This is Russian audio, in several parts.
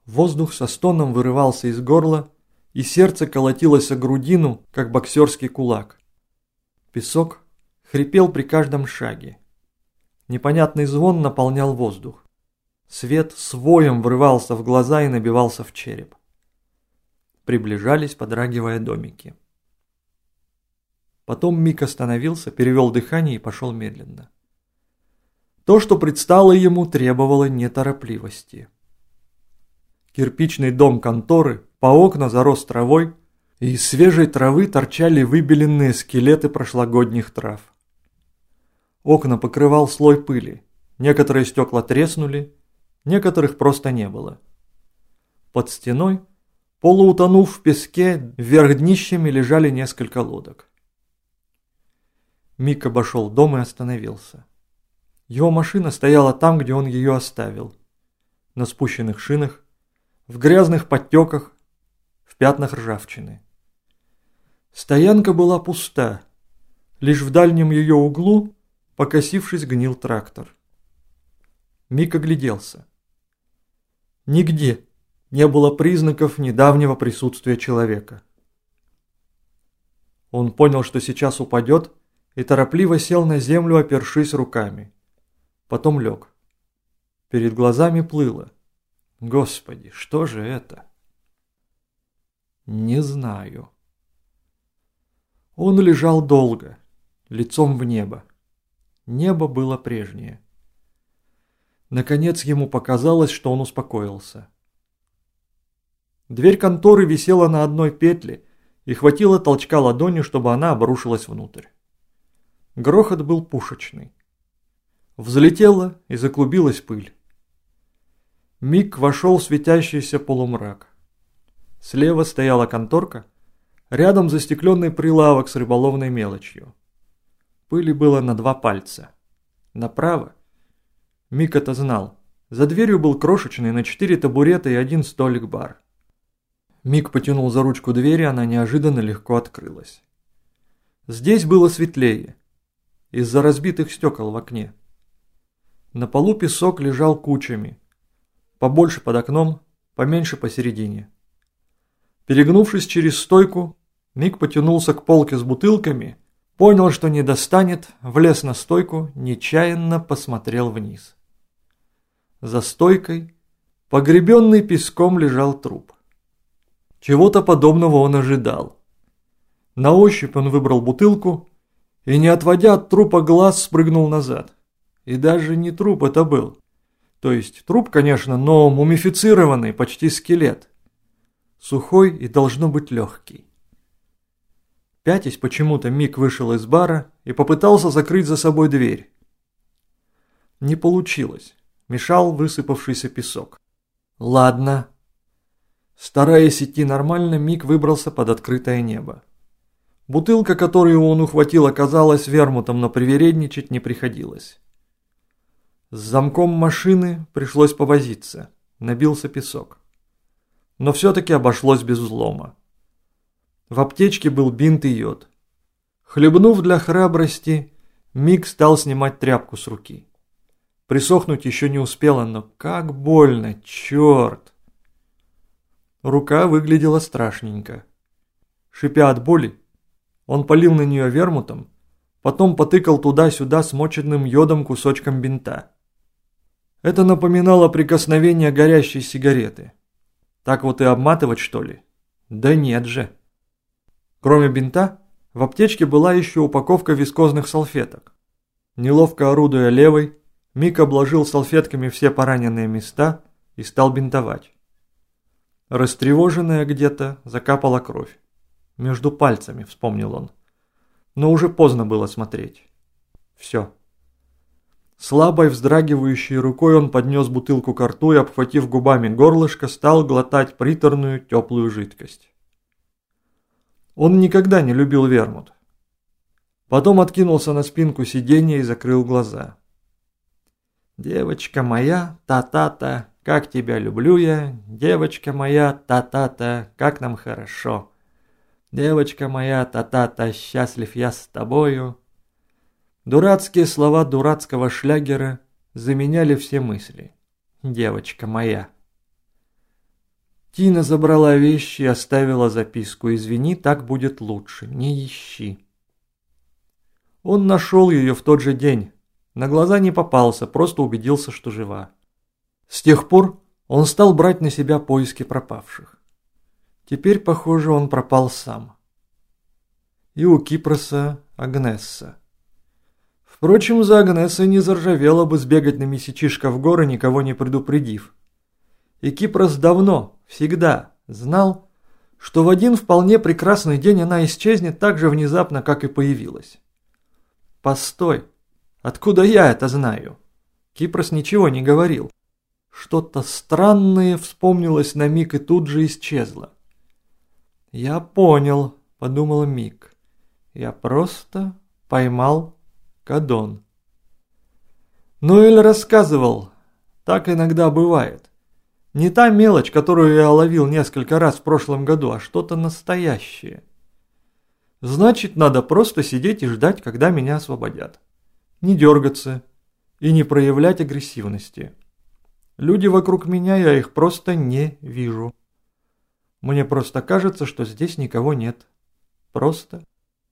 Воздух со стоном вырывался из горла, и сердце колотилось о грудину, как боксерский кулак. Песок хрипел при каждом шаге. Непонятный звон наполнял воздух. Свет с воем врывался в глаза и набивался в череп. Приближались, подрагивая домики. Потом Мик остановился, перевел дыхание и пошел медленно. То, что предстало ему, требовало неторопливости. Кирпичный дом конторы по окна зарос травой, и из свежей травы торчали выбеленные скелеты прошлогодних трав. Окна покрывал слой пыли, некоторые стекла треснули, некоторых просто не было. Под стеной, полуутонув в песке, вверх днищами лежали несколько лодок. Мик обошел дом и остановился. Его машина стояла там, где он ее оставил. На спущенных шинах, в грязных подтеках, в пятнах ржавчины. Стоянка была пуста. Лишь в дальнем ее углу, покосившись, гнил трактор. Мик огляделся. Нигде не было признаков недавнего присутствия человека. Он понял, что сейчас упадет, и торопливо сел на землю, опершись руками. Потом лег. Перед глазами плыло. Господи, что же это? Не знаю. Он лежал долго, лицом в небо. Небо было прежнее. Наконец ему показалось, что он успокоился. Дверь конторы висела на одной петле, и хватило толчка ладонью, чтобы она обрушилась внутрь. Грохот был пушечный. Взлетела и заклубилась пыль. Мик вошел в светящийся полумрак. Слева стояла конторка, рядом застекленный прилавок с рыболовной мелочью. Пыли было на 2 пальца. Направо, Мик это знал, за дверью был крошечный на 4 табурета и 1 столик-бар. Мик потянул за ручку двери, она неожиданно легко открылась. Здесь было светлее, из-за разбитых стекол в окне. На полу песок лежал кучами, побольше под окном, поменьше посередине. Перегнувшись через стойку, Мик потянулся к полке с бутылками, понял, что не достанет, влез на стойку, нечаянно посмотрел вниз. За стойкой, погребенный песком, лежал труп. Чего-то подобного он ожидал. На ощупь он выбрал бутылку и, не отводя от трупа глаз, спрыгнул назад. И даже не труп это был. То есть труп, конечно, но мумифицированный, почти скелет. Сухой и должно быть легкий. Пятясь почему-то, Мик вышел из бара и попытался закрыть за собой дверь. Не получилось. Мешал высыпавшийся песок. Ладно. Стараясь идти нормально, Мик выбрался под открытое небо. Бутылка, которую он ухватил, оказалась вермутом, но привередничать не приходилось. С замком машины пришлось повозиться. Набился песок. Но все-таки обошлось без взлома. В аптечке был бинт и йод. Хлебнув для храбрости, Мик стал снимать тряпку с руки. Присохнуть еще не успела, но как больно, черт! Рука выглядела страшненько. Шипя от боли, он полил на нее вермутом, потом потыкал туда-сюда смоченным йодом кусочком бинта. Это напоминало прикосновение горящей сигареты. Так вот и обматывать, что ли? Да нет же. Кроме бинта, в аптечке была еще упаковка вискозных салфеток. Неловко орудуя левой, Мик обложил салфетками все пораненные места и стал бинтовать. Растревоженная где-то закапала кровь. Между пальцами, вспомнил он. Но уже поздно было смотреть. Все. Слабой вздрагивающей рукой он поднес бутылку ко рту и, обхватив губами горлышко, стал глотать приторную теплую жидкость. Он никогда не любил вермут. Потом откинулся на спинку сиденья и закрыл глаза. «Девочка моя, та-та-та, как тебя люблю я, девочка моя, та-та-та, как нам хорошо. Девочка моя, та-та-та, счастлив я с тобою». Дурацкие слова дурацкого шлягера заменяли все мысли. «Девочка моя». Тина забрала вещи и оставила записку: «Извини, так будет лучше, не ищи». Он нашел ее в тот же день. На глаза не попался, просто убедился, что жива. С тех пор он стал брать на себя поиски пропавших. Теперь, похоже, он пропал сам. И у Кипроса Агнесса. Впрочем, за Агнессой не заржавело бы сбегать на месячишко в горы, никого не предупредив. И Кипрос давно, всегда знал, что в один вполне прекрасный день она исчезнет так же внезапно, как и появилась. Постой, откуда я это знаю? Кипрос ничего не говорил. Что-то странное вспомнилось на миг и тут же исчезло. «Я понял», — подумал Мик. «Я просто поймал Кадон». Ноэль рассказывал, так иногда бывает. Не та мелочь, которую я ловил несколько раз в прошлом году, а что-то настоящее. Значит, надо просто сидеть и ждать, когда меня освободят. Не дергаться и не проявлять агрессивности. Люди вокруг меня, я их просто не вижу. Мне просто кажется, что здесь никого нет. Просто.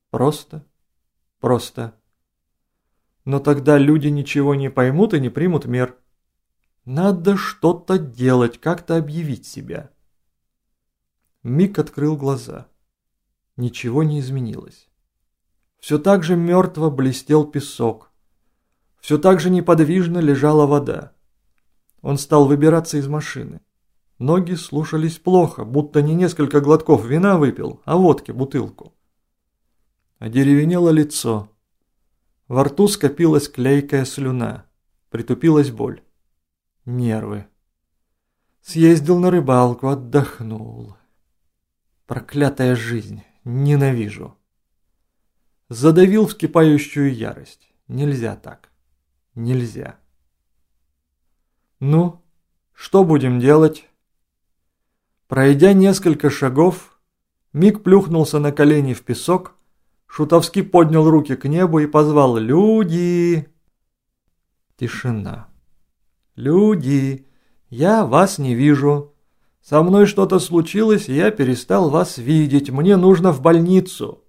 Но тогда люди ничего не поймут и не примут мер. Надо что-то делать, как-то объявить себя. Мик открыл глаза. Ничего не изменилось. Все так же мертво блестел песок. Все так же неподвижно лежала вода. Он стал выбираться из машины. Ноги слушались плохо, будто не несколько глотков вина выпил, а водки бутылку. Одеревенело лицо. Во рту скопилась клейкая слюна. Притупилась боль. Нервы. Съездил на рыбалку, отдохнул. Проклятая жизнь. Ненавижу. Задавил вскипающую ярость. Нельзя так. Нельзя. Ну, что будем делать? Пройдя несколько шагов, Мик плюхнулся на колени в песок, шутовски поднял руки к небу и позвал: «Люди!» Тишина. «Люди, я вас не вижу. Со мной что-то случилось, и я перестал вас видеть. Мне нужно в больницу».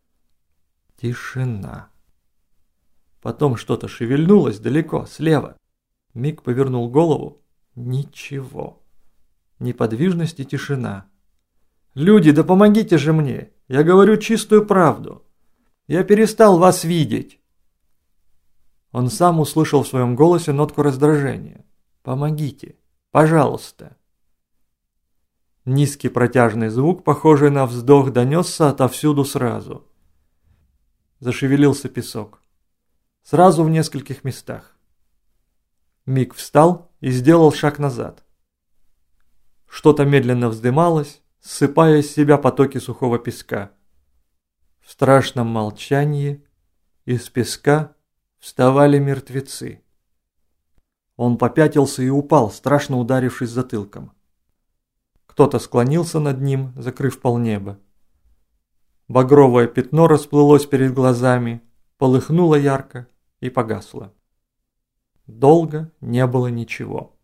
Тишина. Потом что-то шевельнулось далеко, слева. Мик повернул голову. Ничего. Неподвижность и тишина. «Люди, да помогите же мне! Я говорю чистую правду. Я перестал вас видеть». Он сам услышал в своем голосе нотку раздражения. «Помогите! Пожалуйста!» Низкий протяжный звук, похожий на вздох, донесся отовсюду сразу. Зашевелился песок. Сразу в нескольких местах. Мик встал и сделал шаг назад. Что-то медленно вздымалось, ссыпая из себя потоки сухого песка. В страшном молчании из песка вставали мертвецы. Он попятился и упал, страшно ударившись затылком. Кто-то склонился над ним, закрыв полнеба. Багровое пятно расплылось перед глазами, полыхнуло ярко и погасло. Долго не было ничего.